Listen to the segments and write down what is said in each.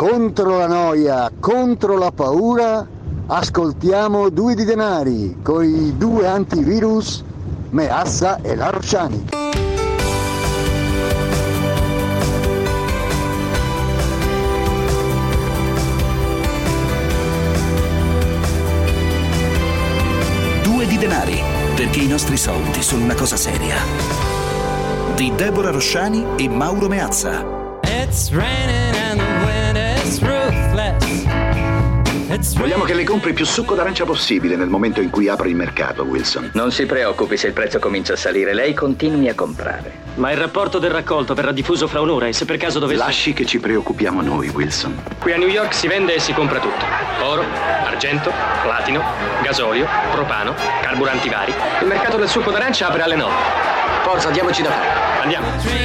Contro la noia, contro la paura, ascoltiamo Due di Denari, coi due antivirus, Meazza e la Rosciani. Due di Denari, perché i nostri soldi sono una cosa seria. Di Deborah Rosciani e Mauro Meazza. It's raining and the wind is ruthless. Vogliamo che le compri più succo d'arancia possibile nel momento in cui apre il mercato, Wilson. Non si preoccupi se il prezzo comincia a salire, lei continui a comprare. Ma il rapporto del raccolto verrà diffuso fra un'ora e se per caso dovesse... Lasci che ci preoccupiamo noi, Wilson. Qui a New York si vende e si compra tutto. Oro, argento, platino, gasolio, propano, carburanti vari. Il mercato del succo d'arancia apre alle 9. Forza, diamoci da fare. Andiamo.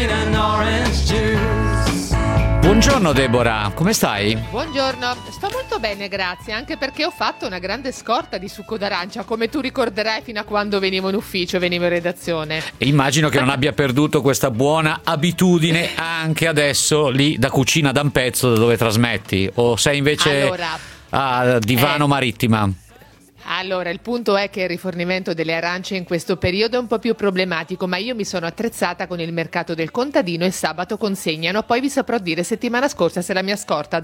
Buongiorno Deborah, come stai? Buongiorno, sto molto bene grazie, anche perché ho fatto una grande scorta di succo d'arancia, come tu ricorderai fino a quando venivo in ufficio, venivo in redazione. E immagino che non abbia perduto questa buona abitudine anche adesso lì da Cucina da un pezzo, da dove trasmetti, o sei invece a Divano Marittima? Allora, il punto è che il rifornimento delle arance in questo periodo è un po' più problematico, ma io mi sono attrezzata con il mercato del contadino e sabato consegnano. Poi vi saprò dire settimana scorsa se la mia scorta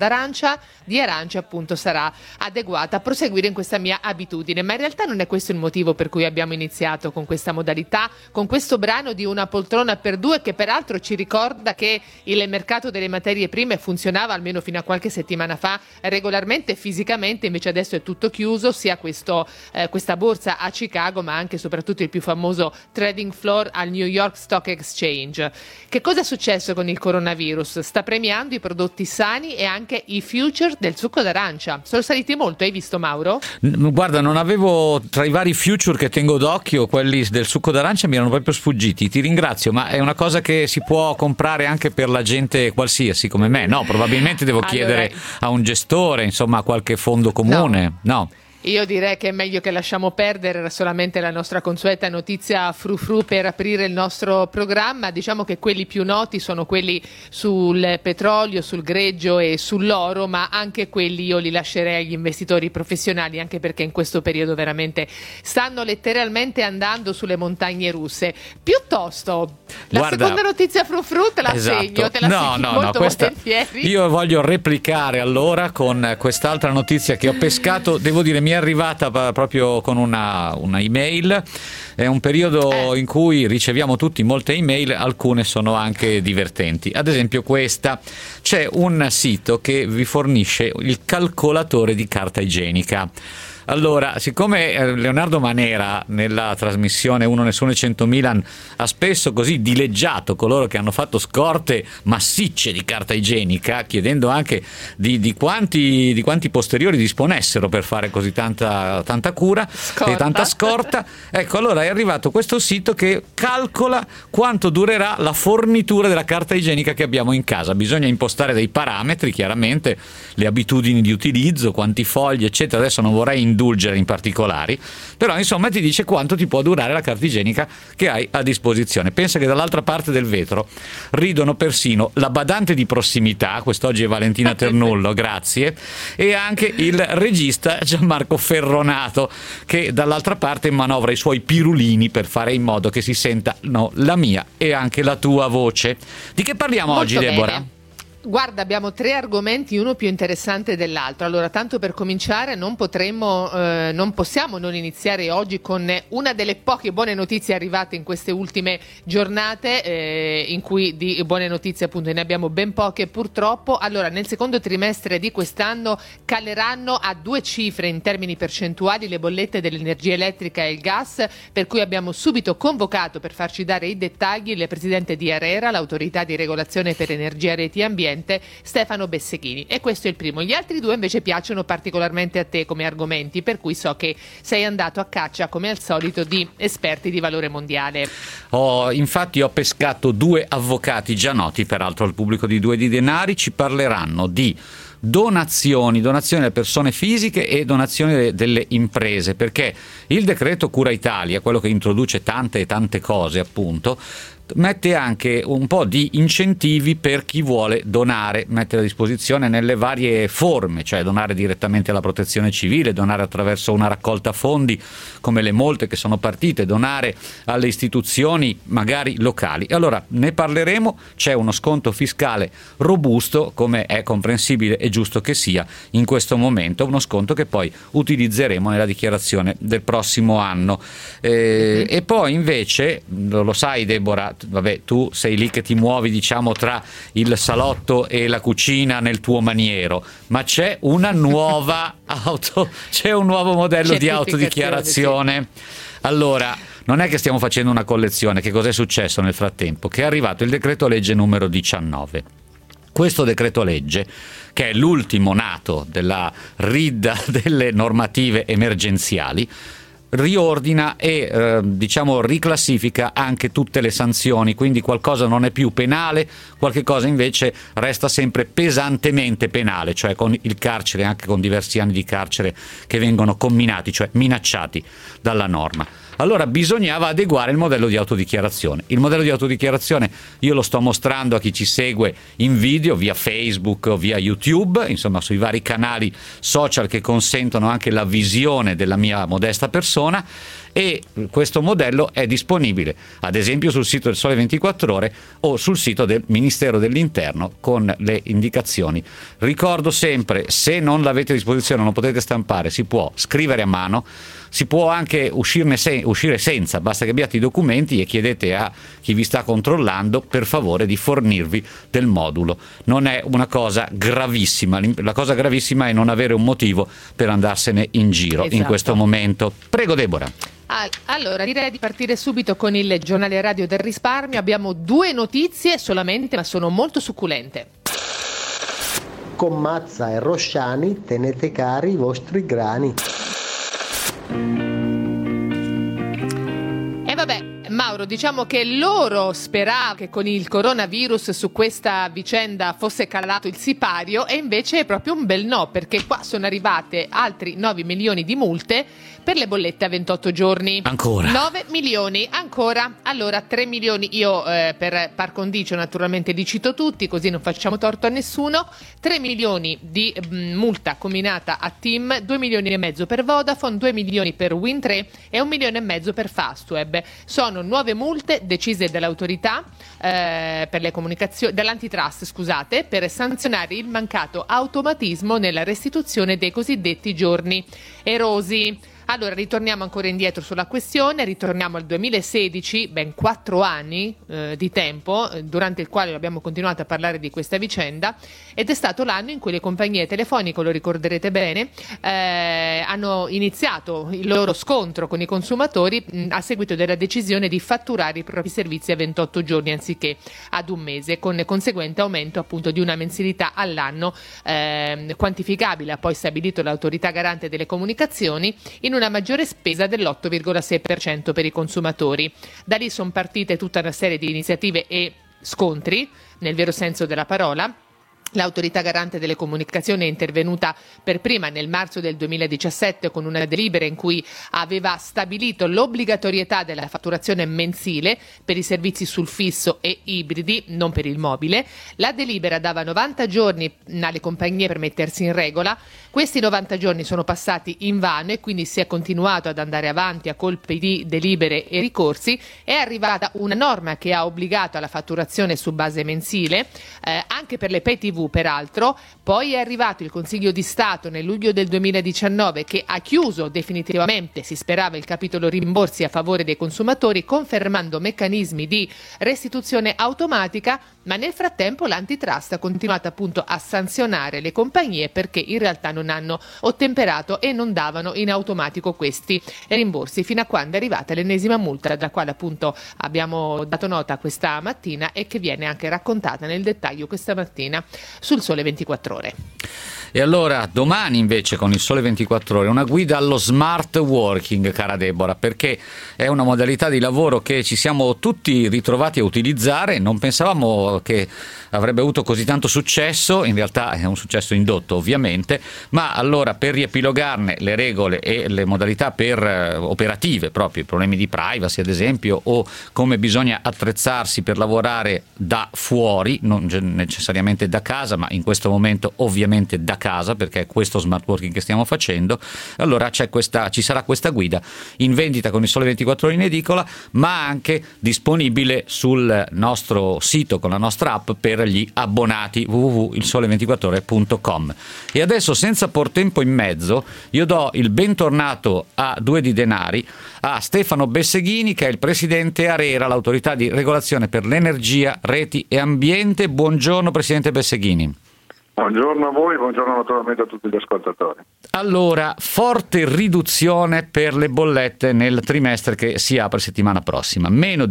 di arance appunto sarà adeguata a proseguire in questa mia abitudine. Ma in realtà non è questo il motivo per cui abbiamo iniziato con questa modalità, con questo brano di Una poltrona per due, che peraltro ci ricorda che il mercato delle materie prime funzionava almeno fino a qualche settimana fa regolarmente e fisicamente, invece adesso è tutto chiuso, sia questa borsa a Chicago, ma anche e soprattutto il più famoso trading floor al New York Stock Exchange. Che cosa è successo con il coronavirus? Sta premiando i prodotti sani e anche i future del succo d'arancia. Sono saliti molto, hai visto Mauro? Guarda, non avevo, tra i vari future che tengo d'occhio, quelli del succo d'arancia mi erano proprio sfuggiti. Ti ringrazio, ma è una cosa che si può comprare anche per la gente qualsiasi come me? No, probabilmente devo chiedere a un gestore, insomma a qualche fondo comune. No. Io direi che è meglio che lasciamo perdere, era solamente la nostra consueta notizia frufru per aprire il nostro programma. Diciamo che quelli più noti sono quelli sul petrolio, sul greggio e sull'oro, ma anche quelli io li lascerei agli investitori professionali, anche perché in questo periodo veramente stanno letteralmente andando sulle montagne russe. Piuttosto, seconda notizia frufru te la segno, te la segno molto volentieri. Io voglio replicare allora con quest'altra notizia che ho pescato, devo dire mi è arrivata proprio con una email. È un periodo in cui riceviamo tutti molte email, alcune sono anche divertenti. Ad esempio questa: c'è un sito che vi fornisce il calcolatore di carta igienica. Allora, siccome Leonardo Manera nella trasmissione Uno Nessuno e 100.000 ha spesso così dileggiato coloro che hanno fatto scorte massicce di carta igienica, chiedendo anche di quanti posteriori disponessero per fare così tanta cura e tanta scorta, ecco, allora è arrivato questo sito che calcola quanto durerà la fornitura della carta igienica che abbiamo in casa. Bisogna impostare dei parametri, chiaramente, le abitudini di utilizzo, quanti fogli, eccetera. Adesso non vorrei indulgere in particolari, però insomma ti dice quanto ti può durare la carta igienica che hai a disposizione. Pensa che dall'altra parte del vetro ridono persino la badante di prossimità, quest'oggi è Valentina Ternullo, grazie, e anche il regista Gianmarco Ferronato, che dall'altra parte manovra i suoi pirulini per fare in modo che si sentano la mia e anche la tua voce. Di che parliamo oggi, Deborah? Bene. Guarda, abbiamo 3 argomenti, uno più interessante dell'altro. Allora, tanto per cominciare, non possiamo non iniziare oggi con una delle poche buone notizie arrivate in queste ultime giornate, in cui di buone notizie appunto ne abbiamo ben poche purtroppo. Allora, nel secondo trimestre di quest'anno caleranno a 2 cifre in termini percentuali le bollette dell'energia elettrica e il gas, per cui abbiamo subito convocato per farci dare i dettagli il presidente di ARERA, l'autorità di regolazione per energia, reti e ambiente, Stefano Besseghini. E questo è il primo. Gli altri 2 invece piacciono particolarmente a te come argomenti, per cui so che sei andato a caccia come al solito di esperti di valore mondiale. Infatti ho pescato 2 avvocati già noti peraltro al pubblico di Due di Denari. Ci parleranno di donazioni alle persone fisiche e donazioni delle imprese, perché il decreto Cura Italia, quello che introduce tante cose appunto, mette anche un po' di incentivi per chi vuole donare, mette a disposizione nelle varie forme, cioè donare direttamente alla Protezione Civile, donare attraverso una raccolta fondi come le molte che sono partite, donare alle istituzioni magari locali. Allora ne parleremo, c'è uno sconto fiscale robusto, come è comprensibile e giusto che sia in questo momento, uno sconto che poi utilizzeremo nella dichiarazione del prossimo anno. E poi invece, lo sai Deborah, vabbè, tu sei lì che ti muovi diciamo tra il salotto e la cucina nel tuo maniero, ma c'è una nuova c'è un nuovo modello di autodichiarazione. Sì. Allora, non è che stiamo facendo una collezione, che cos'è successo nel frattempo? Che è arrivato il decreto legge numero 19. Questo decreto legge, che è l'ultimo nato della ridda delle normative emergenziali, riordina e riclassifica anche tutte le sanzioni, quindi qualcosa non è più penale, qualche cosa invece resta sempre pesantemente penale, cioè con il carcere, anche con diversi anni di carcere che vengono comminati, cioè minacciati dalla norma. Allora bisognava adeguare il modello di autodichiarazione. Il modello di autodichiarazione io lo sto mostrando a chi ci segue in video via Facebook o via YouTube, insomma sui vari canali social che consentono anche la visione della mia modesta persona, e questo modello è disponibile ad esempio sul sito del Sole 24 Ore o sul sito del Ministero dell'Interno con le indicazioni. Ricordo sempre, se non l'avete a disposizione, non potete stampare, si può scrivere a mano, si può anche uscire senza, basta che abbiate i documenti e chiedete a chi vi sta controllando per favore di fornirvi del modulo. Non è una cosa gravissima, la cosa gravissima è non avere un motivo per andarsene in giro in questo momento. Prego Deborah. Allora, direi di partire subito con il giornale radio del risparmio. Abbiamo 2 notizie solamente, ma sono molto succulente. Con Mazza e Rosciani tenete cari i vostri grani. E vabbè, Mauro, diciamo che loro speravano che con il coronavirus su questa vicenda fosse calato il sipario, e invece è proprio un bel no, perché qua sono arrivate altri 9 milioni di multe per le bollette a 28 giorni. Ancora? 9 milioni, ancora. Allora, 3 milioni, io per par condicio naturalmente li cito tutti, così non facciamo torto a nessuno. 3 milioni di multa comminata a TIM, 2 milioni e mezzo per Vodafone, 2 milioni per Wind Tre e 1 milione e mezzo per Fastweb. Sono nuove multe decise dall'autorità per le comunicazioni, dall'antitrust, scusate, per sanzionare il mancato automatismo nella restituzione dei cosiddetti giorni erosi. Allora, ritorniamo ancora indietro sulla questione, ritorniamo al 2016, ben 4 anni di tempo, durante il quale abbiamo continuato a parlare di questa vicenda, ed è stato l'anno in cui le compagnie telefoniche, lo ricorderete bene, hanno iniziato il loro scontro con i consumatori a seguito della decisione di fatturare i propri servizi a 28 giorni anziché ad un mese, con conseguente aumento appunto di una mensilità all'anno quantificabile, ha poi stabilito l'autorità garante delle comunicazioni, in una maggiore spesa dell'8,6% per i consumatori. Da lì sono partite tutta una serie di iniziative e scontri, nel vero senso della parola. L'autorità garante delle comunicazioni è intervenuta per prima nel marzo del 2017 con una delibera in cui aveva stabilito l'obbligatorietà della fatturazione mensile per i servizi sul fisso e ibridi, non per il mobile. La delibera dava 90 giorni alle compagnie per mettersi in regola. Questi 90 giorni sono passati invano e quindi si è continuato ad andare avanti a colpi di delibere e ricorsi. È arrivata una norma che ha obbligato alla fatturazione su base mensile, anche per le pay TV peraltro. Poi è arrivato il Consiglio di Stato nel luglio del 2019 che ha chiuso definitivamente, si sperava, il capitolo rimborsi a favore dei consumatori, confermando meccanismi di restituzione automatica, ma nel frattempo l'antitrust ha continuato appunto a sanzionare le compagnie perché in realtà non hanno ottemperato e non davano in automatico questi rimborsi, fino a quando è arrivata l'ennesima multa, della quale appunto abbiamo dato nota questa mattina e che viene anche raccontata nel dettaglio questa mattina sul Sole 24 Ore. E allora domani invece con il Sole 24 Ore una guida allo smart working, cara Deborah, perché è una modalità di lavoro che ci siamo tutti ritrovati a utilizzare. Non pensavamo che avrebbe avuto così tanto successo, in realtà è un successo indotto ovviamente, ma allora per riepilogarne le regole e le modalità per operative, proprio i problemi di privacy ad esempio, o come bisogna attrezzarsi per lavorare da fuori, non necessariamente da casa, ma in questo momento ovviamente da casa, perché è questo smart working che stiamo facendo. Allora ci sarà questa guida in vendita con il Sole 24 Ore in edicola, ma anche disponibile sul nostro sito con la nostra app per gli abbonati, www.ilsole24ore.com. E adesso, senza por tempo in mezzo, io do il bentornato a Due di Denari a Stefano Besseghini, che è il presidente ARERA, l'autorità di regolazione per l'energia, reti e ambiente. Buongiorno presidente Besseghini. Buongiorno a voi, buongiorno naturalmente a tutti gli ascoltatori. Allora, forte riduzione per le bollette nel trimestre che si apre settimana prossima, meno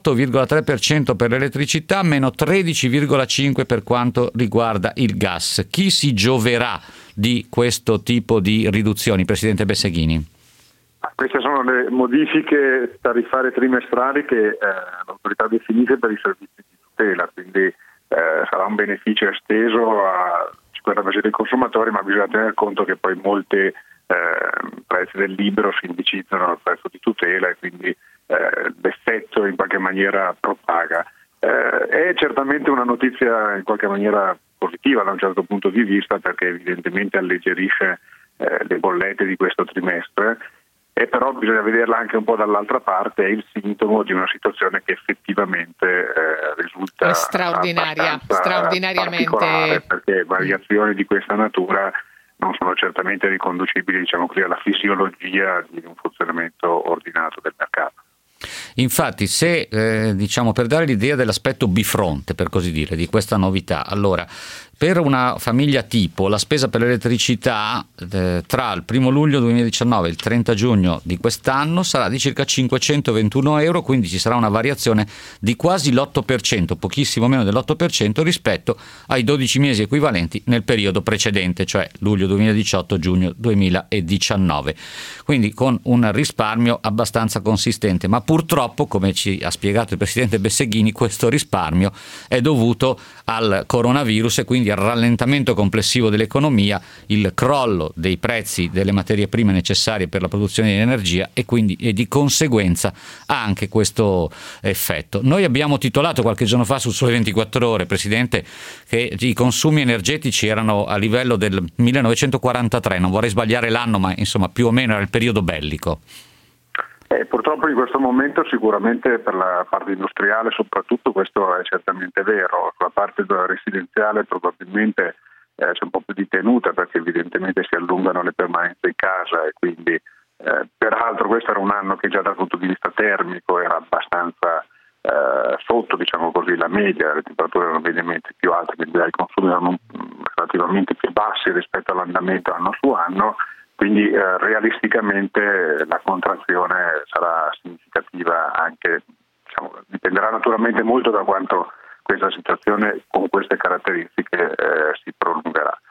18,3% per l'elettricità, meno 13,5% per quanto riguarda il gas. Chi si gioverà di questo tipo di riduzioni, presidente Besseghini? Queste sono le modifiche tariffarie trimestrali che l'autorità definisce per i servizi di tutela, quindi sarà un beneficio esteso a 50% dei consumatori, ma bisogna tener conto che poi molti prezzi del libero si indicizzano al prezzo di tutela e quindi l'effetto in qualche maniera propaga. È certamente una notizia in qualche maniera positiva da un certo punto di vista, perché evidentemente alleggerisce le bollette di questo trimestre. E però bisogna vederla anche un po' dall'altra parte, è il sintomo di una situazione che effettivamente risulta straordinariamente particolare, perché variazioni di questa natura non sono certamente riconducibili, diciamo così, alla fisiologia di un funzionamento ordinato del mercato. Infatti, se per dare l'idea dell'aspetto bifronte, per così dire, di questa novità, allora per una famiglia tipo la spesa per l'elettricità tra il 1 luglio 2019 e il 30 giugno di quest'anno sarà di circa 521 euro, quindi ci sarà una variazione di quasi l'8%, pochissimo meno dell'8% rispetto ai 12 mesi equivalenti nel periodo precedente, cioè luglio 2018-giugno 2019, quindi con un risparmio abbastanza consistente. Ma purtroppo, come ci ha spiegato il presidente Besseghini, questo risparmio è dovuto al coronavirus e quindi al rallentamento complessivo dell'economia, il crollo dei prezzi delle materie prime necessarie per la produzione di energia e quindi di conseguenza ha anche questo effetto. Noi abbiamo titolato qualche giorno fa sul Sole 24 Ore, presidente, che i consumi energetici erano a livello del 1943, non vorrei sbagliare l'anno, ma insomma più o meno era il periodo bellico. Purtroppo in questo momento sicuramente per la parte industriale soprattutto questo è certamente vero. La parte residenziale probabilmente c'è un po' più di tenuta, perché evidentemente si allungano le permanenze in casa e quindi peraltro questo era un anno che già dal punto di vista termico era abbastanza sotto, diciamo così, la media. Le temperature erano mediamente più alte, quindi i consumi erano relativamente più bassi rispetto all'andamento anno su anno. Quindi realisticamente la contrazione sarà significativa anche, dipenderà naturalmente molto da quanto questa situazione con queste caratteristiche si prolungherà.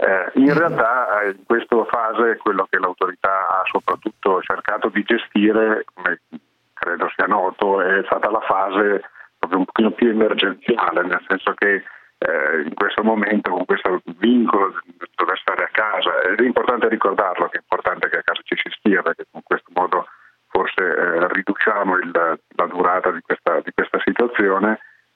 In realtà in questa fase quello che l'autorità ha soprattutto cercato di gestire, come credo sia noto, è stata la fase proprio un pochino più emergenziale, nel senso che in questo momento con questo vincolo di dover stare a casa, ed è importante ricordarlo che è importante che a casa ci si stia, perché con questo modo forse riduciamo la durata di questa situazione.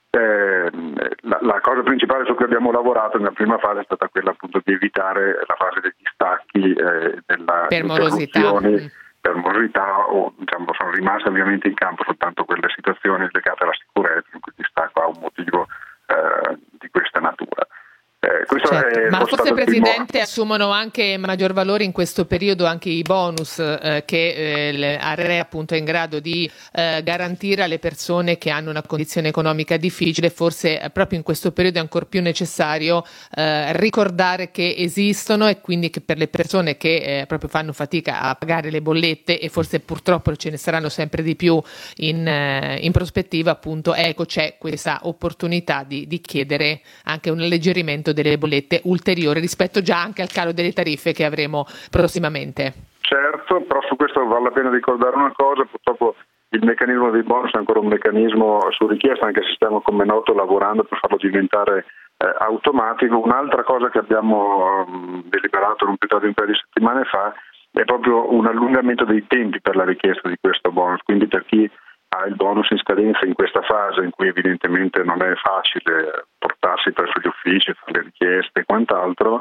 La cosa principale su cui abbiamo lavorato nella prima fase è stata quella appunto di evitare la fase degli stacchi della per morosità, o sono rimaste ovviamente in campo soltanto quelle situazioni legate alla sicurezza in cui il distacco ha un motivo di questa natura. Certo. Ma forse, Presidente, assumono anche maggior valore in questo periodo anche i bonus che ARERA appunto è in grado di garantire alle persone che hanno una condizione economica difficile. Forse proprio in questo periodo è ancora più necessario ricordare che esistono, e quindi che per le persone che proprio fanno fatica a pagare le bollette, e forse purtroppo ce ne saranno sempre di più in prospettiva, appunto, c'è questa opportunità di chiedere anche un alleggerimento delle bollette. ulteriore rispetto già anche al calo delle tariffe che avremo prossimamente. Certo, però su questo vale la pena ricordare una cosa: purtroppo il meccanismo dei bonus è ancora un meccanismo su richiesta, anche se stiamo, come è noto, lavorando per farlo diventare automatico. Un'altra cosa che abbiamo deliberato non più tardi di un paio di settimane fa è proprio un allungamento dei tempi per la richiesta di questo bonus, quindi per chi ha il bonus in scadenza in questa fase in cui evidentemente non è facile portarsi presso gli uffici, fare le richieste e quant'altro,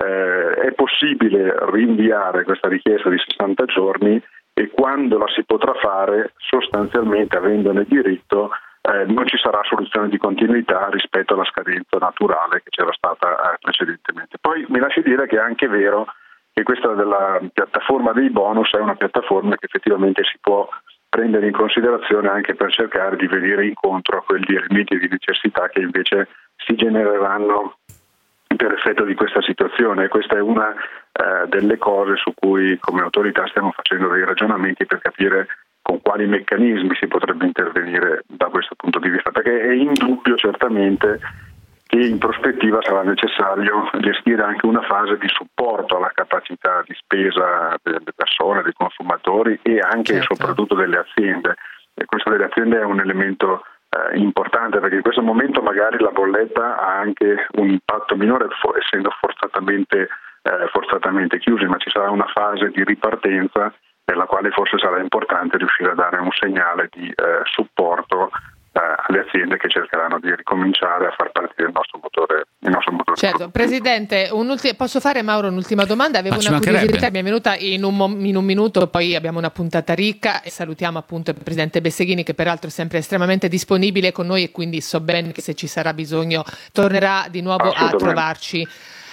è possibile rinviare questa richiesta di 60 giorni e quando la si potrà fare, sostanzialmente avendone diritto, non ci sarà soluzione di continuità rispetto alla scadenza naturale che c'era stata precedentemente. Poi mi lasci dire che è anche vero che questa della piattaforma dei bonus è una piattaforma che effettivamente si può prendere in considerazione anche per cercare di venire incontro a quegli elementi di necessità che invece si genereranno per effetto di questa situazione. Questa è una delle cose su cui come autorità stiamo facendo dei ragionamenti per capire con quali meccanismi si potrebbe intervenire da questo punto di vista, perché è indubbio certamente che in prospettiva sarà necessario gestire anche una fase di supporto alla capacità di spesa delle persone, dei consumatori e anche e soprattutto delle aziende. E questo delle aziende è un elemento importante, perché in questo momento magari la bolletta ha anche un impatto minore essendo forzatamente chiusi, ma ci sarà una fase di ripartenza nella quale forse sarà importante riuscire a dare un segnale di supporto alle aziende che cercheranno di ricominciare a far partire il nostro motore. Certo, Presidente, posso fare, Mauro, un'ultima domanda? Avevo una curiosità, mi è venuta in un minuto, poi abbiamo una puntata ricca e salutiamo appunto il Presidente Besseghini, che peraltro è sempre estremamente disponibile con noi e quindi so bene che se ci sarà bisogno tornerà di nuovo a trovarci.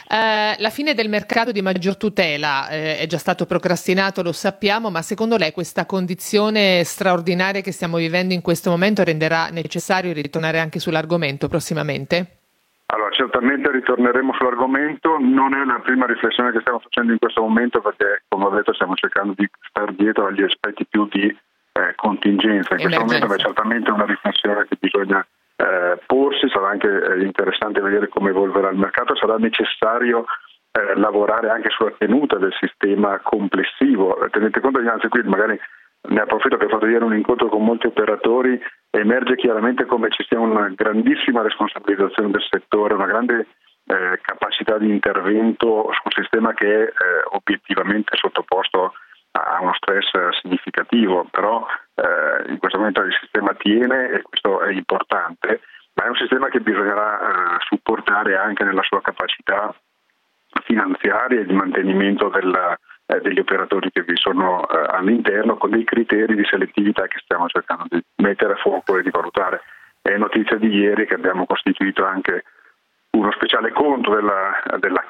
La fine del mercato di maggior tutela è già stato procrastinato, lo sappiamo, ma secondo lei questa condizione straordinaria che stiamo vivendo in questo momento renderà necessario ritornare anche sull'argomento prossimamente? Allora, certamente ritorneremo sull'argomento, non è la prima riflessione che stiamo facendo in questo momento perché, come ho detto, stiamo cercando di star dietro agli aspetti più di contingenza. In questo momento è certamente una riflessione che bisogna porsi, sarà anche interessante vedere come evolverà il mercato, sarà necessario lavorare anche sulla tenuta del sistema complessivo. Tenete conto che anzi qui magari ne approfitto che ho fatto ieri un incontro con molti operatori, emerge chiaramente come ci sia una grandissima responsabilizzazione del settore, una grande capacità di intervento su un sistema che è obiettivamente sottoposto a uno stress significativo, però in questo momento il sistema tiene e questo è importante, ma è un sistema che bisognerà supportare anche nella sua capacità finanziaria e di mantenimento degli operatori che vi sono all'interno, con dei criteri di selettività che stiamo cercando di mettere a fuoco e di valutare. È notizia di ieri che abbiamo costituito anche uno speciale conto della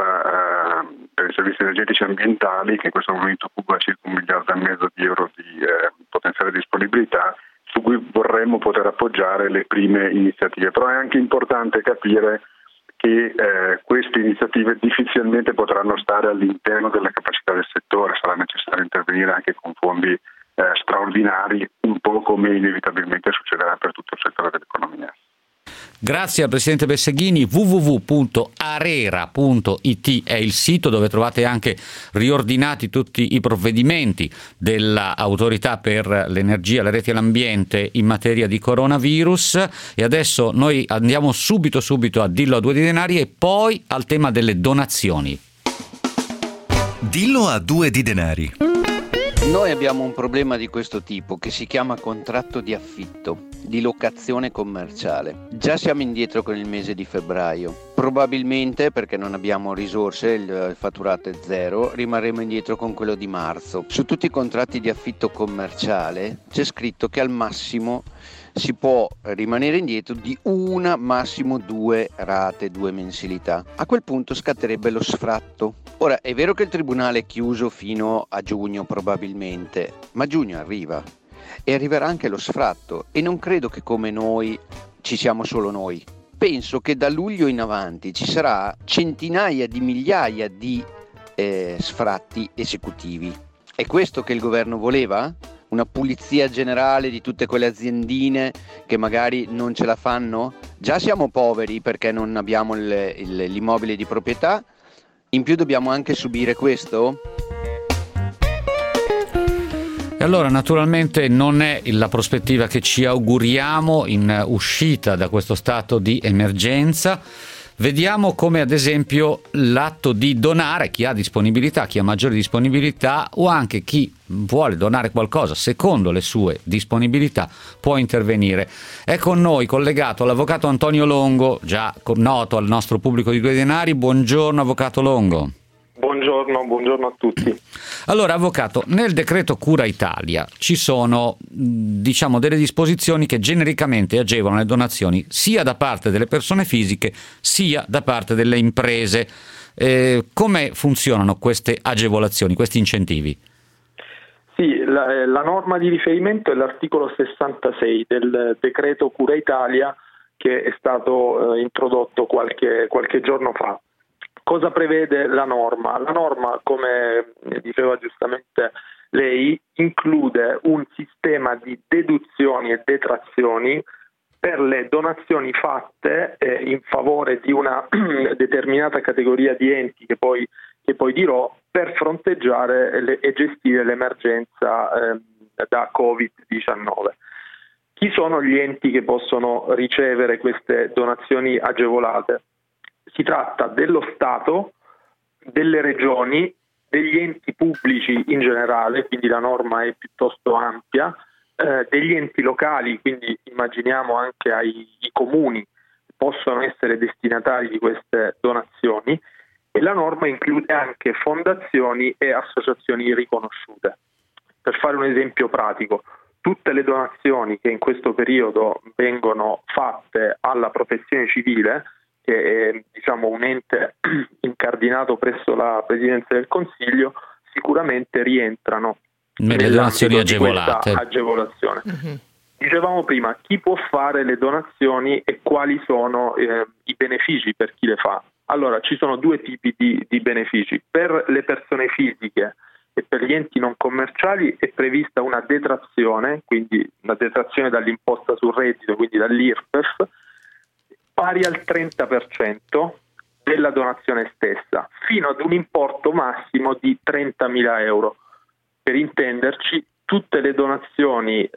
cassa per i servizi energetici e ambientali, che in questo momento occupa circa 1,5 miliardi di euro di potenziale disponibilità, su cui vorremmo poter appoggiare le prime iniziative. Però è anche importante capire che queste iniziative difficilmente potranno stare all'interno della capacità del settore, sarà necessario intervenire anche con fondi straordinari, un po' come inevitabilmente succederà per tutto il settore dell'economia. Grazie al Presidente Besseghini. www.arera.it è il sito dove trovate anche riordinati tutti i provvedimenti dell'Autorità per l'Energia, le reti e l'ambiente in materia di coronavirus. E adesso noi andiamo subito a Dillo a 2 di denari e poi al tema delle donazioni. Dillo a 2 di denari. Noi abbiamo un problema di questo tipo che si chiama contratto di affitto, di locazione commerciale. Già siamo indietro con il mese di febbraio. Probabilmente, perché non abbiamo risorse, il fatturato è zero, rimarremo indietro con quello di marzo. Su tutti i contratti di affitto commerciale c'è scritto che al massimo si può rimanere indietro di una, massimo 2 rate, 2 mensilità. A quel punto scatterebbe lo sfratto. Ora, è vero che il tribunale è chiuso fino a giugno probabilmente, ma giugno arriva e arriverà anche lo sfratto e non credo che come noi ci siamo solo noi. Penso che da luglio in avanti ci sarà centinaia di migliaia di sfratti esecutivi. È questo che il governo voleva? una pulizia generale di tutte quelle aziendine che magari non ce la fanno? Già siamo poveri perché non abbiamo l'immobile di proprietà, in più dobbiamo anche subire questo? E allora naturalmente non è la prospettiva che ci auguriamo in uscita da questo stato di emergenza. Vediamo come ad esempio l'atto di donare, chi ha disponibilità, chi ha maggiore disponibilità o anche chi vuole donare qualcosa secondo le sue disponibilità può intervenire. È con noi collegato l'avvocato Antonio Longo, già noto al nostro pubblico di Due Denari. Buongiorno avvocato Longo. Buongiorno a tutti. Allora, avvocato, nel decreto Cura Italia ci sono, delle disposizioni che genericamente agevolano le donazioni sia da parte delle persone fisiche sia da parte delle imprese. Come funzionano queste agevolazioni, questi incentivi? Sì, la norma di riferimento è l'articolo 66 del decreto Cura Italia che è stato introdotto qualche giorno fa. Cosa prevede la norma? La norma, come diceva giustamente lei, include un sistema di deduzioni e detrazioni per le donazioni fatte in favore di una determinata categoria di enti che poi dirò, per fronteggiare e gestire l'emergenza da Covid-19. Chi sono gli enti che possono ricevere queste donazioni agevolate? Si tratta dello Stato, delle regioni, degli enti pubblici in generale, quindi la norma è piuttosto ampia, degli enti locali, quindi immaginiamo anche i comuni possono essere destinatari di queste donazioni, e la norma include anche fondazioni e associazioni riconosciute. Per fare un esempio pratico, tutte le donazioni che in questo periodo vengono fatte alla Protezione Civile, che è un ente incardinato presso la Presidenza del Consiglio, sicuramente rientrano nelle donazioni agevolate. Agevolazione. Dicevamo prima, chi può fare le donazioni e quali sono i benefici per chi le fa? Allora, ci sono due tipi di benefici. Per le persone fisiche e per gli enti non commerciali è prevista una detrazione, quindi una detrazione dall'imposta sul reddito, quindi dall'IRPEF, pari al 30% della donazione stessa, fino ad un importo massimo di 30.000 euro. Per intenderci, tutte le donazioni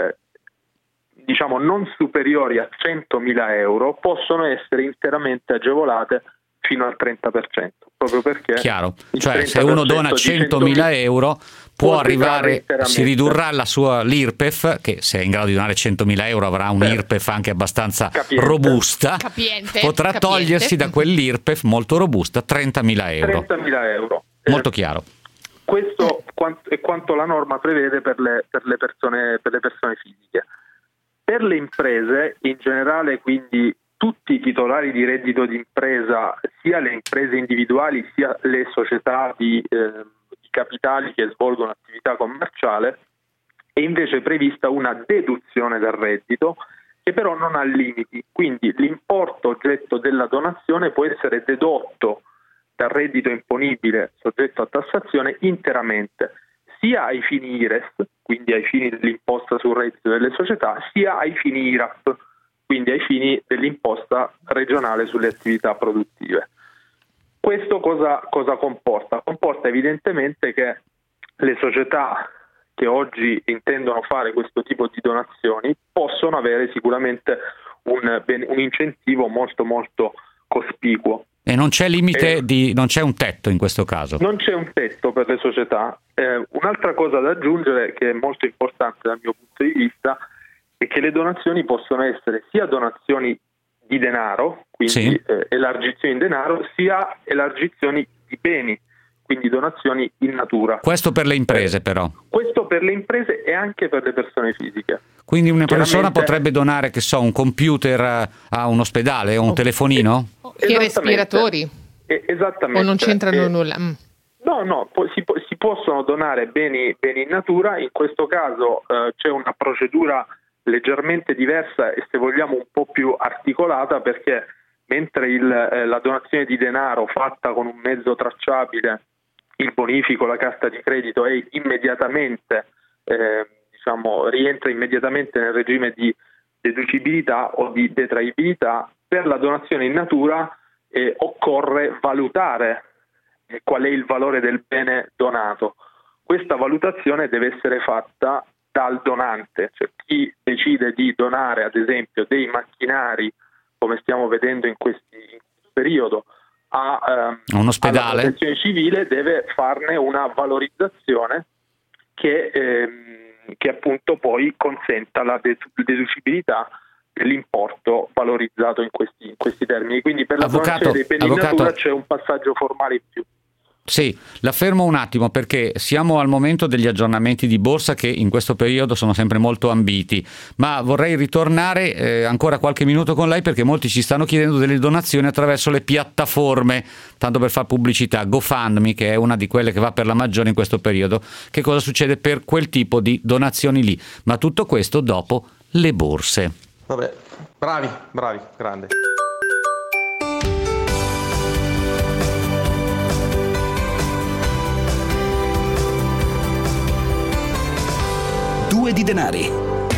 non superiori a 100.000 euro possono essere interamente agevolate fino al 30%, proprio perché chiaro, cioè se uno dona 100.000 euro può arrivare, si ridurrà l'IRPEF, che se è in grado di donare 100.000 euro avrà un IRPEF anche abbastanza robusta, potrà togliersi da quell'IRPEF molto robusta 30.000 euro. 30.000 euro. Molto chiaro. Questo è quanto la norma prevede per le persone fisiche. Per le imprese in generale, quindi tutti i titolari di reddito d'impresa, sia le imprese individuali sia le società di capitali che svolgono attività commerciale, è invece prevista una deduzione dal reddito che però non ha limiti, quindi l'importo oggetto della donazione può essere dedotto dal reddito imponibile soggetto a tassazione interamente, sia ai fini IRES, quindi ai fini dell'imposta sul reddito delle società, sia ai fini IRAP, quindi ai fini dell'imposta regionale sulle attività produttive. Questo cosa comporta? Comporta evidentemente che le società che oggi intendono fare questo tipo di donazioni possono avere sicuramente un incentivo molto molto cospicuo. E non c'è limite non c'è un tetto in questo caso? Non c'è un tetto per le società. Un'altra cosa da aggiungere, che è molto importante dal mio punto di vista, è che le donazioni possono essere sia donazioni di denaro, quindi elargizioni in denaro, sia elargizioni di beni, quindi donazioni in natura. Questo per le imprese però? Questo per le imprese e anche per le persone fisiche. Quindi una persona potrebbe donare, un computer a un ospedale o un telefonino? I respiratori? Esattamente. O non c'entrano nulla? No, si possono donare beni in natura. In questo caso c'è una procedura leggermente diversa e, se vogliamo, un po' più articolata, perché mentre la donazione di denaro fatta con un mezzo tracciabile, il bonifico, la carta di credito, è immediatamente rientra immediatamente nel regime di deducibilità o di detraibilità. Per la donazione in natura occorre valutare qual è il valore del bene donato. Questa valutazione deve essere fatta dal donante, cioè chi decide di donare ad esempio dei macchinari, come stiamo vedendo in questo periodo, a un ospedale, alla protezione civile, deve farne una valorizzazione che appunto poi consenta la deducibilità dell'importo valorizzato in questi termini. Quindi per la donazione dei beni in natura c'è un passaggio formale in più. Sì, la fermo un attimo perché siamo al momento degli aggiornamenti di borsa che in questo periodo sono sempre molto ambiti, ma vorrei ritornare ancora qualche minuto con lei perché molti ci stanno chiedendo delle donazioni attraverso le piattaforme, tanto per far pubblicità, GoFundMe, che è una di quelle che va per la maggiore in questo periodo. Che cosa succede per quel tipo di donazioni lì? Ma tutto questo dopo le borse. Vabbè, bravi, grande. Due di denari.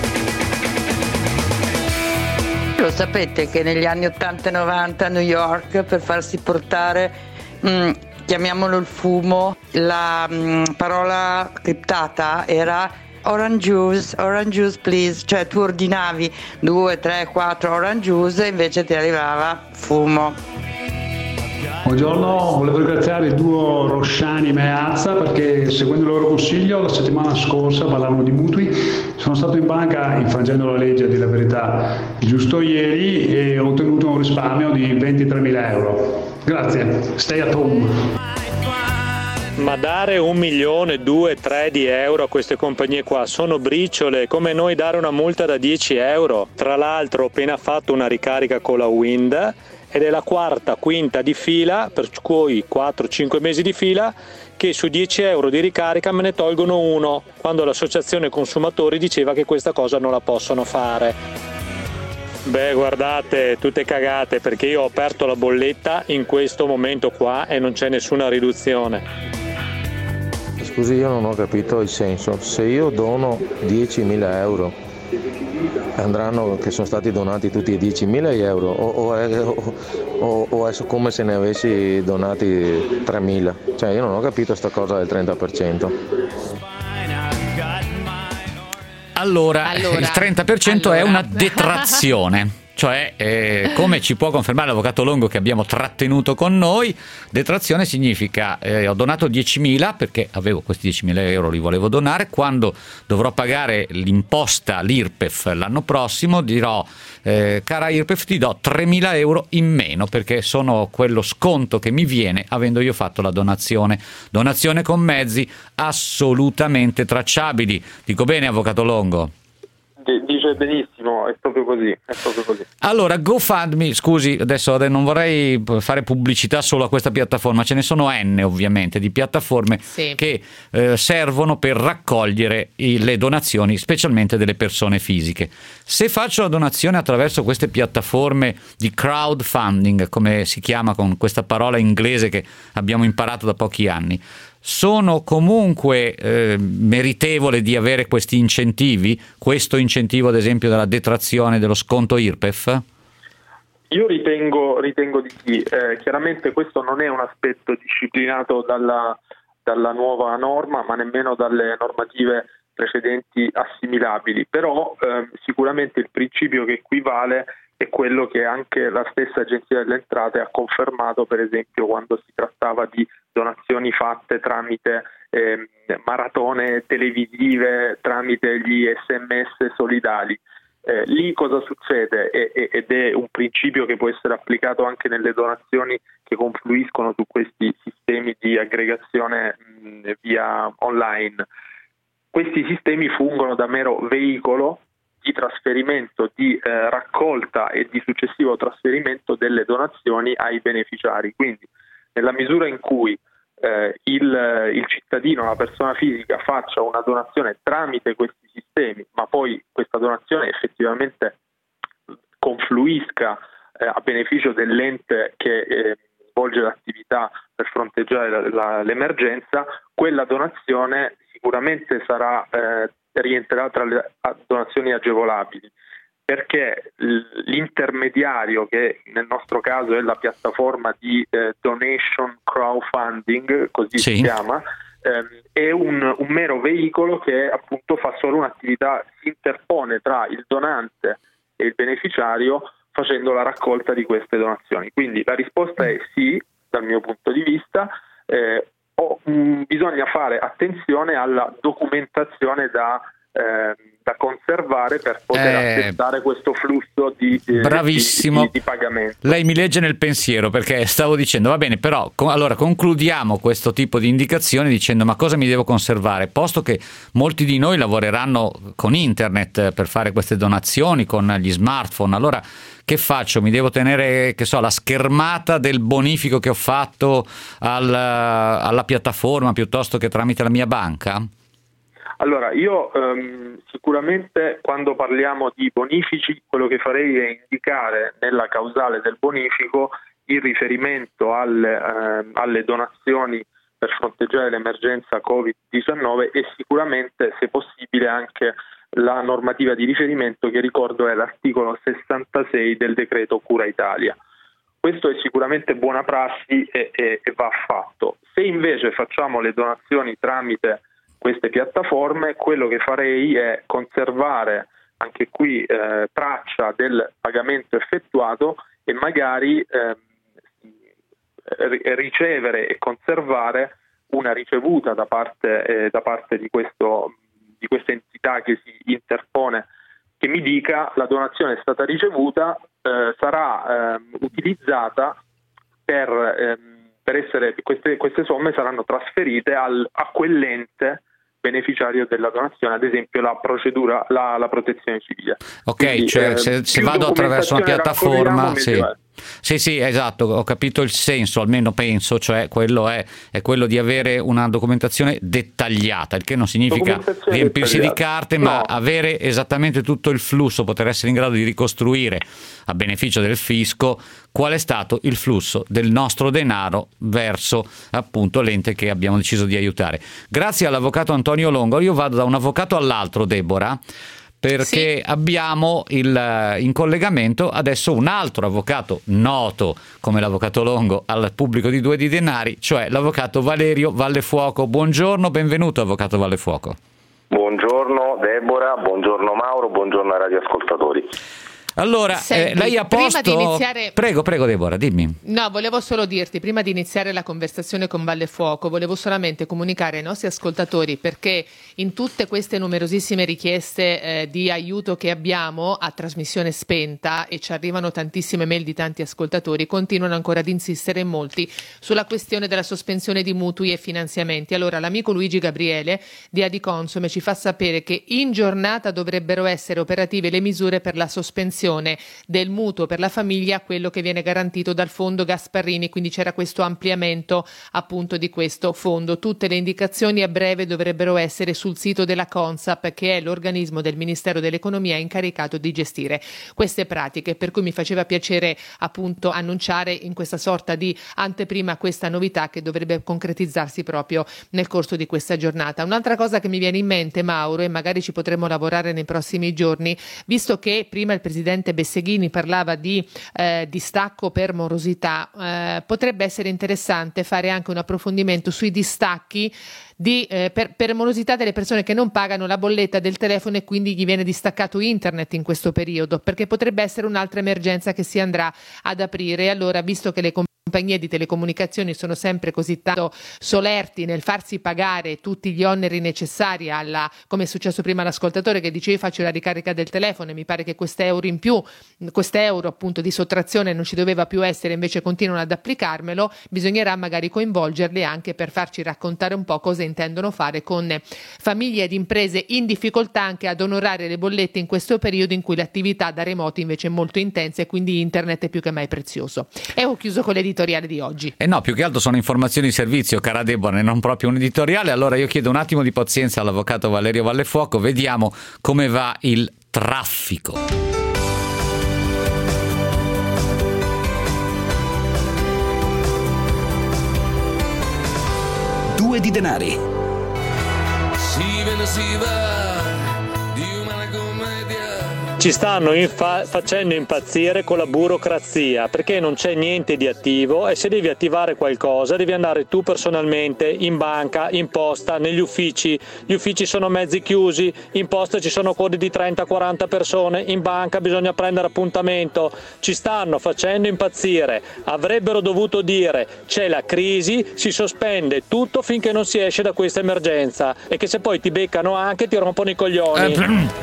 Lo sapete che negli anni 80 e 90 a New York, per farsi portare, chiamiamolo il fumo, la parola criptata era orange juice please, cioè tu ordinavi 2, 3, 4 orange juice e invece ti arrivava fumo. Buongiorno, volevo ringraziare il duo Rosciani Meazza perché seguendo il loro consiglio la settimana scorsa parlavano di mutui, sono stato in banca infrangendo la legge, a dire la verità, giusto ieri, e ho ottenuto un risparmio di 23.000 euro. Grazie, stay at home. Ma dare 1 milione, 2, 3 di euro a queste compagnie qua sono briciole, come noi dare una multa da 10 euro. Tra l'altro ho appena fatto una ricarica con la Wind ed è la quarta, quinta di fila, per cui 4-5 mesi di fila, che su 10 euro di ricarica me ne tolgono uno, quando l'associazione consumatori diceva che questa cosa non la possono fare. Beh, guardate, tutte cagate, perché io ho aperto la bolletta in questo momento qua e non c'è nessuna riduzione. Scusi, io non ho capito il senso. Se io dono 10.000 euro, andranno che sono stati donati tutti i 10.000 euro o è come se ne avessi donati 3.000? Cioè io non ho capito sta cosa del 30%. Allora il 30% è una detrazione. Cioè, come ci può confermare l'avvocato Longo che abbiamo trattenuto con noi, detrazione significa ho donato 10.000 perché avevo questi 10.000 euro, li volevo donare, quando dovrò pagare l'imposta, l'IRPEF l'anno prossimo dirò cara IRPEF ti do 3.000 euro in meno perché sono quello sconto che mi viene avendo io fatto la donazione con mezzi assolutamente tracciabili. Dico bene, avvocato Longo? Dice benissimo, è proprio così. Allora, GoFundMe, scusi, adesso non vorrei fare pubblicità solo a questa piattaforma, ce ne sono N ovviamente di piattaforme che servono per raccogliere le donazioni, specialmente delle persone fisiche. Se faccio la donazione attraverso queste piattaforme di crowdfunding, come si chiama con questa parola inglese che abbiamo imparato da pochi anni, sono comunque meritevole di avere questi incentivi? Questo incentivo ad esempio della detrazione dello sconto IRPEF? Io ritengo di sì. Chiaramente questo non è un aspetto disciplinato dalla nuova norma, ma nemmeno dalle normative precedenti assimilabili, però sicuramente il principio che qui vale è quello che anche la stessa Agenzia delle Entrate ha confermato, per esempio quando si trattava di donazioni fatte tramite maratone televisive, tramite gli SMS solidali. Lì cosa succede? Ed è un principio che può essere applicato anche nelle donazioni che confluiscono su questi sistemi di aggregazione via online. Questi sistemi fungono da mero veicolo di trasferimento, di raccolta e di successivo trasferimento delle donazioni ai beneficiari. Quindi nella misura in cui il cittadino, la persona fisica faccia una donazione tramite questi sistemi, ma poi questa donazione effettivamente confluisca a beneficio dell'ente che svolge l'attività per fronteggiare l'emergenza, quella donazione sicuramente sarà rientrerà tra le donazioni agevolabili, perché l'intermediario, che nel nostro caso è la piattaforma di donation crowdfunding, così sì, si chiama, è un mero veicolo che appunto fa solo un'attività, si interpone tra il donante e il beneficiario facendo la raccolta di queste donazioni. Quindi la risposta è sì, dal mio punto di vista. Bisogna fare attenzione alla documentazione da conservare per poter accettare questo flusso di pagamento. Lei mi legge nel pensiero, perché stavo dicendo va bene, però allora concludiamo questo tipo di indicazioni dicendo: ma cosa mi devo conservare? Posto che molti di noi lavoreranno con internet per fare queste donazioni, con gli smartphone, allora che faccio? Mi devo tenere, che so, la schermata del bonifico che ho fatto alla piattaforma piuttosto che tramite la mia banca? Allora, io sicuramente quando parliamo di bonifici, quello che farei è indicare nella causale del bonifico il riferimento alle donazioni per fronteggiare l'emergenza Covid-19 e sicuramente, se possibile, anche la normativa di riferimento, che ricordo è l'articolo 66 del decreto Cura Italia. Questo è sicuramente buona prassi e va fatto. Se invece facciamo le donazioni tramite queste piattaforme, quello che farei è conservare anche qui traccia del pagamento effettuato e magari ricevere e conservare una ricevuta da parte di questa entità che si interpone, che mi dica: la donazione è stata ricevuta, sarà utilizzata per essere, queste somme saranno trasferite a quell'ente beneficiario della donazione, ad esempio la protezione civile. Ok, quindi, cioè se vado attraverso una piattaforma, sì, esatto, ho capito il senso, almeno penso, cioè quello è quello di avere una documentazione dettagliata, il che non significa riempirsi di carte, ma avere esattamente tutto il flusso, poter essere in grado di ricostruire a beneficio del fisco qual è stato il flusso del nostro denaro verso appunto l'ente che abbiamo deciso di aiutare. Grazie all'avvocato Antonio Longo. Io vado da un avvocato all'altro, Deborah, perché abbiamo in collegamento adesso un altro avvocato noto come l'avvocato Longo al pubblico di Due di Denari, cioè l'avvocato Valerio Vallefuoco. Buongiorno, benvenuto avvocato Vallefuoco. Buongiorno Deborah, buongiorno Mauro, buongiorno ai radioascoltatori. Allora, Senti, lei ha posto... prima di iniziare... Prego Deborah, dimmi. No, volevo solo dirti, prima di iniziare la conversazione con Vallefuoco, volevo solamente comunicare ai nostri ascoltatori, perché in tutte queste numerosissime richieste di aiuto che abbiamo a trasmissione spenta, e ci arrivano tantissime mail di tanti ascoltatori, continuano ancora ad insistere molti sulla questione della sospensione di mutui e finanziamenti. Allora, l'amico Luigi Gabriele di Adiconsum ci fa sapere che in giornata dovrebbero essere operative le misure per la sospensione del mutuo per la famiglia, quello che viene garantito dal fondo Gasparrini, quindi c'era questo ampliamento appunto di questo fondo. Tutte le indicazioni a breve dovrebbero essere sul sito della Consap, che è l'organismo del Ministero dell'Economia incaricato di gestire queste pratiche, per cui mi faceva piacere appunto annunciare in questa sorta di anteprima questa novità che dovrebbe concretizzarsi proprio nel corso di questa giornata. Un'altra cosa che mi viene in mente, Mauro, e magari ci potremo lavorare nei prossimi giorni, visto che prima il presidente Besseghini parlava di distacco per morosità, potrebbe essere interessante fare anche un approfondimento sui distacchi per morosità delle persone che non pagano la bolletta del telefono e quindi gli viene distaccato internet in questo periodo, perché potrebbe essere un'altra emergenza che si andrà ad aprire. Allora, visto che le compagnie di telecomunicazioni sono sempre così tanto solerti nel farsi pagare tutti gli oneri necessari come è successo prima all'ascoltatore che diceva: faccio la ricarica del telefono e mi pare che quest'euro in più, quest'euro appunto di sottrazione non ci doveva più essere, invece continuano ad applicarmelo, bisognerà magari coinvolgerli anche per farci raccontare un po' cosa intendono fare con famiglie ed imprese in difficoltà anche ad onorare le bollette in questo periodo in cui l'attività da remoto invece è molto intensa e quindi internet è più che mai prezioso. E ho chiuso con l'editoriale di oggi. No, più che altro sono informazioni di servizio, cara Deborah, e non proprio un editoriale. Allora io chiedo un attimo di pazienza all'avvocato Valerio Vallefuoco, vediamo come va il traffico. Due di Denari. Steven Seaver ci stanno facendo impazzire con la burocrazia, perché non c'è niente di attivo e se devi attivare qualcosa devi andare tu personalmente in banca, in posta, negli uffici. Gli uffici sono mezzi chiusi, in posta ci sono code di 30-40 persone, in banca bisogna prendere appuntamento. Ci stanno facendo impazzire. Avrebbero dovuto dire c'è la crisi, si sospende tutto finché non si esce da questa emergenza, e che se poi ti beccano anche ti rompono i coglioni.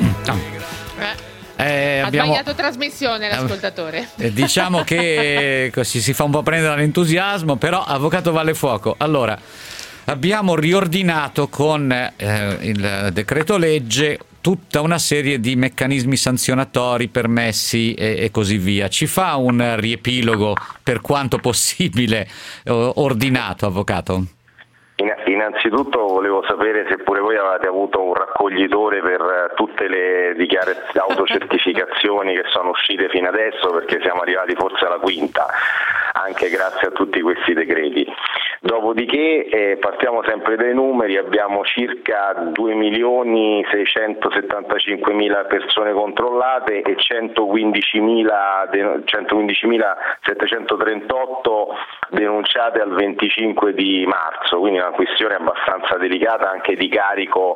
Ha sbagliato trasmissione l'ascoltatore. Diciamo che così si fa un po' prendere dall'entusiasmo, però avvocato Vallefuoco, allora abbiamo riordinato con il decreto legge tutta una serie di meccanismi sanzionatori, permessi e così via. Ci fa un riepilogo per quanto possibile ordinato, avvocato? Innanzitutto volevo sapere se pure voi avete avuto un raccoglitore per tutte le autocertificazioni che sono uscite fino adesso, perché siamo arrivati forse alla quinta, anche grazie a tutti questi decreti. Dopodiché partiamo sempre dai numeri, abbiamo circa 2.675.000 persone controllate e 115.738 denunciate al 25 di marzo, quindi una questione abbastanza delicata anche di carico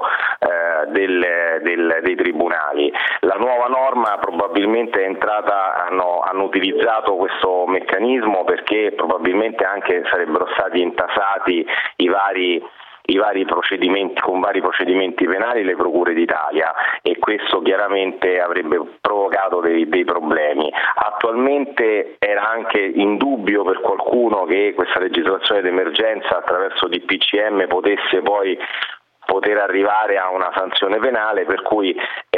dei tribunali. La nuova norma probabilmente è entrata, hanno utilizzato questo meccanismo perché probabilmente anche sarebbero stati intasati i vari procedimenti, con vari procedimenti penali, le procure d'Italia, e questo chiaramente avrebbe provocato dei problemi. Attualmente era anche in dubbio per qualcuno che questa legislazione d'emergenza attraverso DPCM potesse poi poter arrivare a una sanzione penale, per cui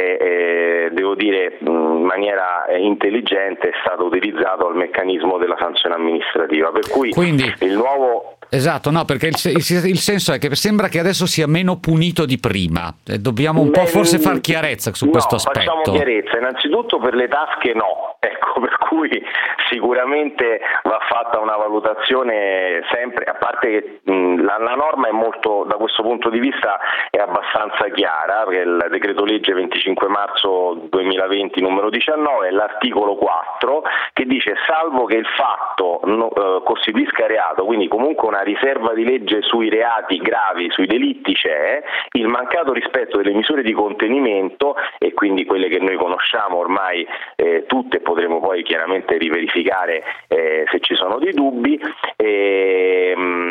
devo dire in maniera intelligente è stato utilizzato il meccanismo della sanzione amministrativa, per cui quindi, il nuovo... Esatto, no, perché il senso è che sembra che adesso sia meno punito di prima, dobbiamo un po' forse far chiarezza su questo aspetto. Facciamo chiarezza, innanzitutto per le tasche no, ecco, per cui sicuramente va fatta una valutazione sempre, a parte che la norma è molto, da questo punto di vista è abbastanza chiara, perché il decreto legge 25 marzo 2020 numero 19 è l'articolo 4 che dice: salvo che il fatto costituisca reato, quindi comunque una riserva di legge sui reati gravi, sui delitti c'è, il mancato rispetto delle misure di contenimento, e quindi quelle che noi conosciamo ormai tutte, potremo poi chiaramente riverificare se ci sono dei dubbi, è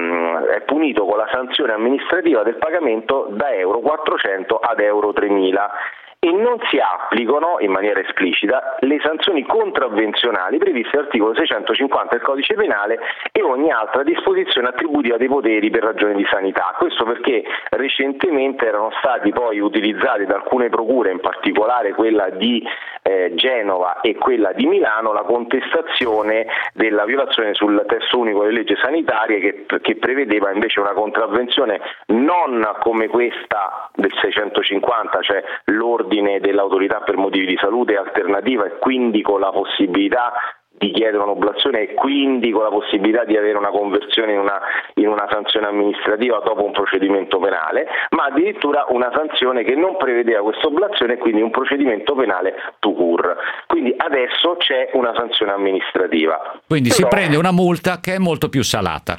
punito con la sanzione amministrativa del pagamento da euro 400 ad euro 3.000. E non si applicano in maniera esplicita le sanzioni contravvenzionali previste all'articolo 650 del Codice Penale e ogni altra disposizione attributiva dei poteri per ragioni di sanità. Questo perché recentemente erano stati poi utilizzati da alcune procure, in particolare quella di Genova e quella di Milano, la contestazione della violazione sul testo unico delle leggi sanitarie che prevedeva invece una contravvenzione non come questa del 650, cioè l'ordine dell'autorità per motivi di salute alternativa, e quindi con la possibilità di chiedere un'oblazione e quindi con la possibilità di avere una conversione in una sanzione amministrativa dopo un procedimento penale, ma addirittura una sanzione che non prevedeva questa oblazione e quindi un procedimento penale tout court. Quindi adesso c'è una sanzione amministrativa. Quindi si prende una multa che è molto più salata.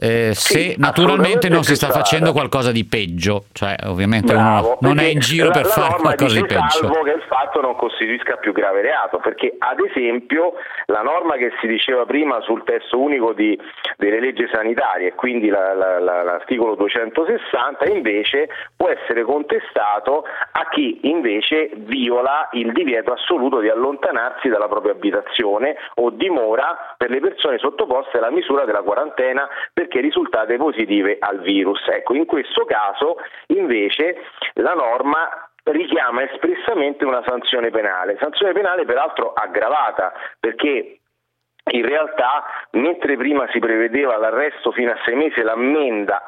Se naturalmente non si sta facendo qualcosa di peggio, cioè ovviamente uno non è in giro per fare qualcosa di peggio, salvo che il fatto non costituisca più grave reato, perché ad esempio la norma che si diceva prima sul testo unico delle leggi sanitarie, quindi l'articolo 260 invece può essere contestato a chi invece viola il divieto assoluto di allontanarsi dalla propria abitazione o dimora per le persone sottoposte alla misura della quarantena perché risultate positive al virus. Ecco, in questo caso invece la norma richiama espressamente una sanzione penale peraltro aggravata, perché in realtà, mentre prima si prevedeva l'arresto fino a 6 mesi, l'ammenda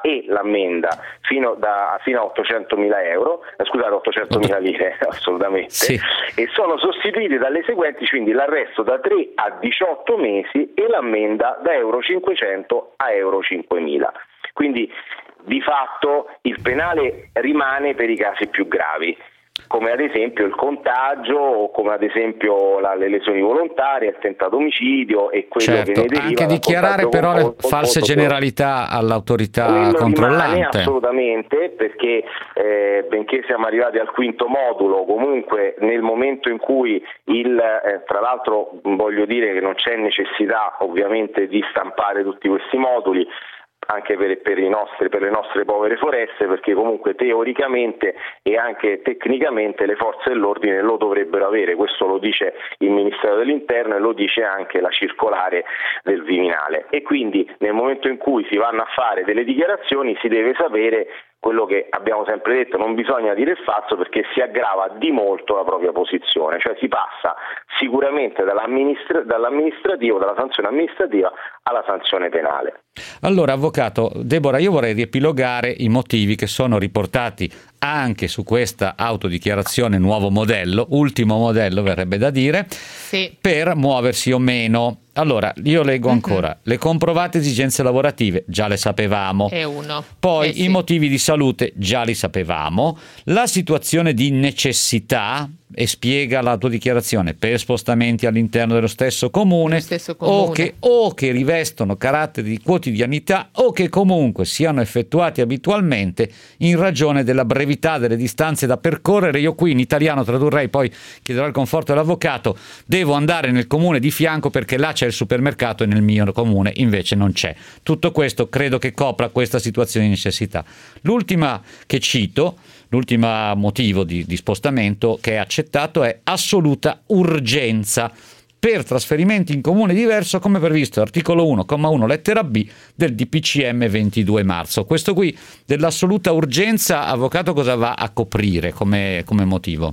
fino a 800.000 euro, scusate, 800.000 lire, assolutamente, sì. E sono sostituiti dalle seguenti, quindi l'arresto da 3 a 18 mesi e l'ammenda da euro 500 a euro 5.000. Quindi di fatto il penale rimane per i casi più gravi. come ad esempio il contagio o come ad esempio le lesioni volontarie, il tentato omicidio e quello certo, che ne deriva. Anche dichiarare però le false generalità all'autorità controllante. Assolutamente, perché benché siamo arrivati al quinto modulo, comunque nel momento in cui tra l'altro voglio dire che non c'è necessità ovviamente di stampare tutti questi moduli, anche per le nostre povere foreste, perché comunque teoricamente e anche tecnicamente le forze dell'ordine lo dovrebbero avere. Questo lo dice il Ministero dell'Interno e lo dice anche la circolare del Viminale. E quindi nel momento in cui si vanno a fare delle dichiarazioni si deve sapere quello che abbiamo sempre detto: non bisogna dire il falso, perché si aggrava di molto la propria posizione, cioè si passa sicuramente dall'amministrativo, dalla sanzione amministrativa alla sanzione penale. Allora, avvocato Deborah, io vorrei riepilogare i motivi che sono riportati anche su questa autodichiarazione nuovo modello, ultimo modello verrebbe da dire, sì, per muoversi o meno. Allora, io leggo ancora: le comprovate esigenze lavorative, già le sapevamo. È uno. Poi sì, i motivi di salute, già li sapevamo. La situazione di necessità, e spiega la tua dichiarazione, per spostamenti all'interno dello stesso comune, o che rivestono carattere di quotidianità o che comunque siano effettuati abitualmente in ragione della brevità delle distanze da percorrere. Io qui in italiano tradurrei, poi chiederò il conforto dell'avvocato: devo andare nel comune di fianco perché là c'è il supermercato e nel mio comune invece non c'è. Tutto questo credo che copra questa situazione di necessità. L'ultima che cito, l'ultimo motivo di spostamento che è accettato è assoluta urgenza per trasferimenti in comune diverso, come previsto articolo 1, comma 1, lettera B del DPCM 22 marzo. Questo qui dell'assoluta urgenza, avvocato, cosa va a coprire come motivo?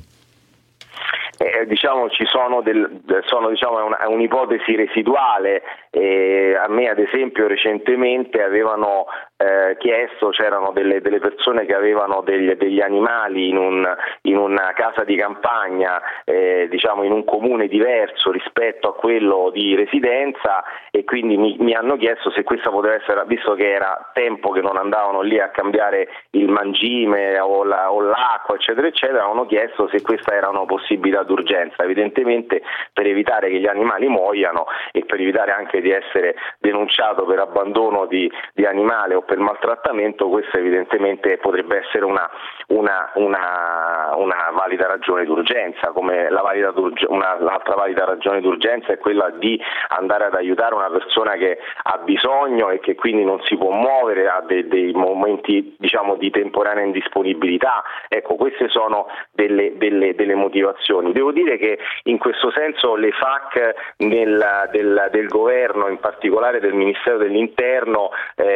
Ci sono è un'ipotesi residuale. A me ad esempio recentemente avevano chiesto, c'erano delle persone che avevano degli animali in una casa di campagna, in un comune diverso rispetto a quello di residenza, e quindi mi hanno chiesto se questa poteva essere, visto che era tempo che non andavano lì a cambiare il mangime o l'acqua eccetera eccetera, hanno chiesto se questa era una possibilità d'urgenza. Evidentemente per evitare che gli animali muoiano e per evitare anche di essere denunciato per abbandono di animale o per maltrattamento, questa evidentemente potrebbe essere una valida ragione d'urgenza. Come un'altra valida ragione d'urgenza è quella di andare ad aiutare una persona che ha bisogno e che quindi non si può muovere, ha dei momenti di temporanea indisponibilità. Ecco, queste sono delle motivazioni. Devo dire che in questo senso le FAC del governo, in particolare del Ministero dell'Interno,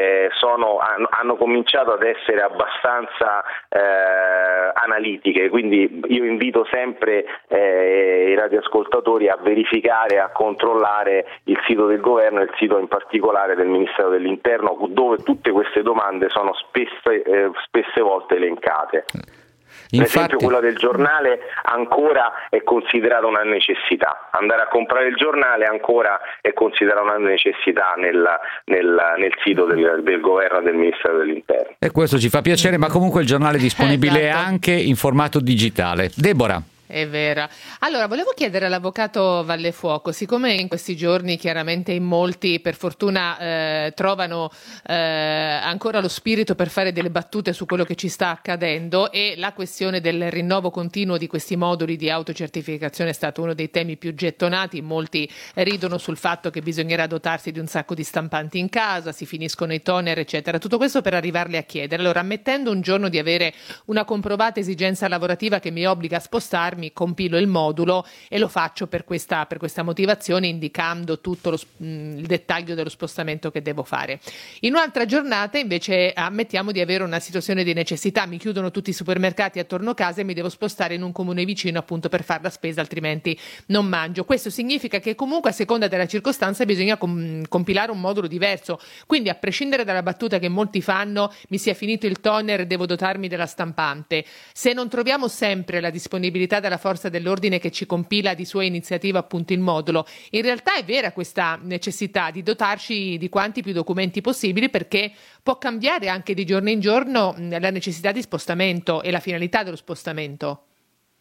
hanno cominciato ad essere abbastanza analitiche, quindi io invito sempre i radioascoltatori a verificare, a controllare il sito del governo e il sito in particolare del Ministero dell'Interno, dove tutte queste domande sono spesse volte elencate. Per esempio quella del giornale ancora è considerata una necessità, andare a comprare il giornale ancora è considerata una necessità nel sito del governo e del Ministero dell'Interno. E questo ci fa piacere, ma comunque il giornale è disponibile anche in formato digitale. Deborah. È vera. Allora, volevo chiedere all'avvocato Vallefuoco, siccome in questi giorni chiaramente in molti per fortuna trovano ancora lo spirito per fare delle battute su quello che ci sta accadendo, e la questione del rinnovo continuo di questi moduli di autocertificazione è stato uno dei temi più gettonati, molti ridono sul fatto che bisognerà dotarsi di un sacco di stampanti in casa, si finiscono i toner eccetera, tutto questo per arrivarli a chiedere. Allora, ammettendo un giorno di avere una comprovata esigenza lavorativa che mi obbliga a spostarmi, compilo il modulo e lo faccio per questa motivazione, indicando tutto il dettaglio dello spostamento che devo fare. In un'altra giornata invece ammettiamo di avere una situazione di necessità, mi chiudono tutti i supermercati attorno a casa e mi devo spostare in un comune vicino appunto per fare la spesa, altrimenti non mangio. Questo significa che comunque a seconda della circostanza bisogna compilare un modulo diverso, quindi a prescindere dalla battuta che molti fanno, mi sia finito il toner e devo dotarmi della stampante, se non troviamo sempre la disponibilità della forza dell'ordine che ci compila di sua iniziativa appunto il modulo, in realtà è vera questa necessità di dotarci di quanti più documenti possibili, perché può cambiare anche di giorno in giorno la necessità di spostamento e la finalità dello spostamento.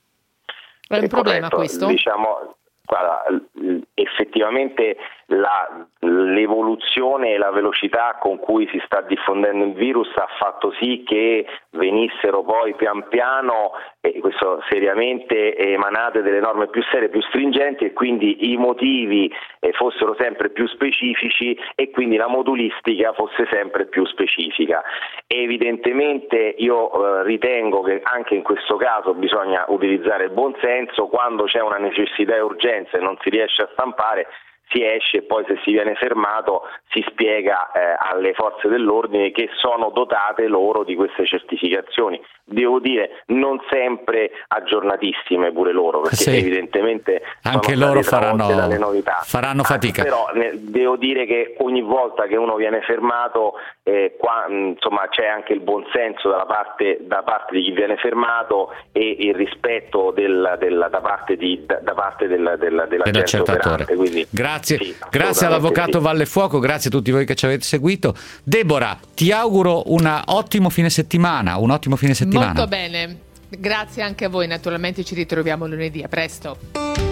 È un problema questo? Diciamo, guarda, effettivamente l'evoluzione e la velocità con cui si sta diffondendo il virus ha fatto sì che venissero poi pian piano, questo seriamente, emanate delle norme più serie, più stringenti, e quindi i motivi fossero sempre più specifici e quindi la modulistica fosse sempre più specifica. Evidentemente io ritengo che anche in questo caso bisogna utilizzare il buon senso. Quando c'è una necessità e urgenza e non si riesce a stampare, si esce, e poi se si viene fermato si spiega alle forze dell'ordine che sono dotate loro di queste certificazioni. Devo dire, non sempre aggiornatissime pure loro, perché evidentemente anche sono loro dalle novità. faranno fatica. Però devo dire che ogni volta che uno viene fermato, insomma, c'è anche il buon senso da parte di chi viene fermato e il rispetto da parte dell'agente operante. Quindi, grazie, sì, grazie all'avvocato sì. Vallefuoco, grazie a tutti voi che ci avete seguito. Deborah, ti auguro un ottimo fine settimana. Molto bene, grazie anche a voi, naturalmente ci ritroviamo lunedì, a presto.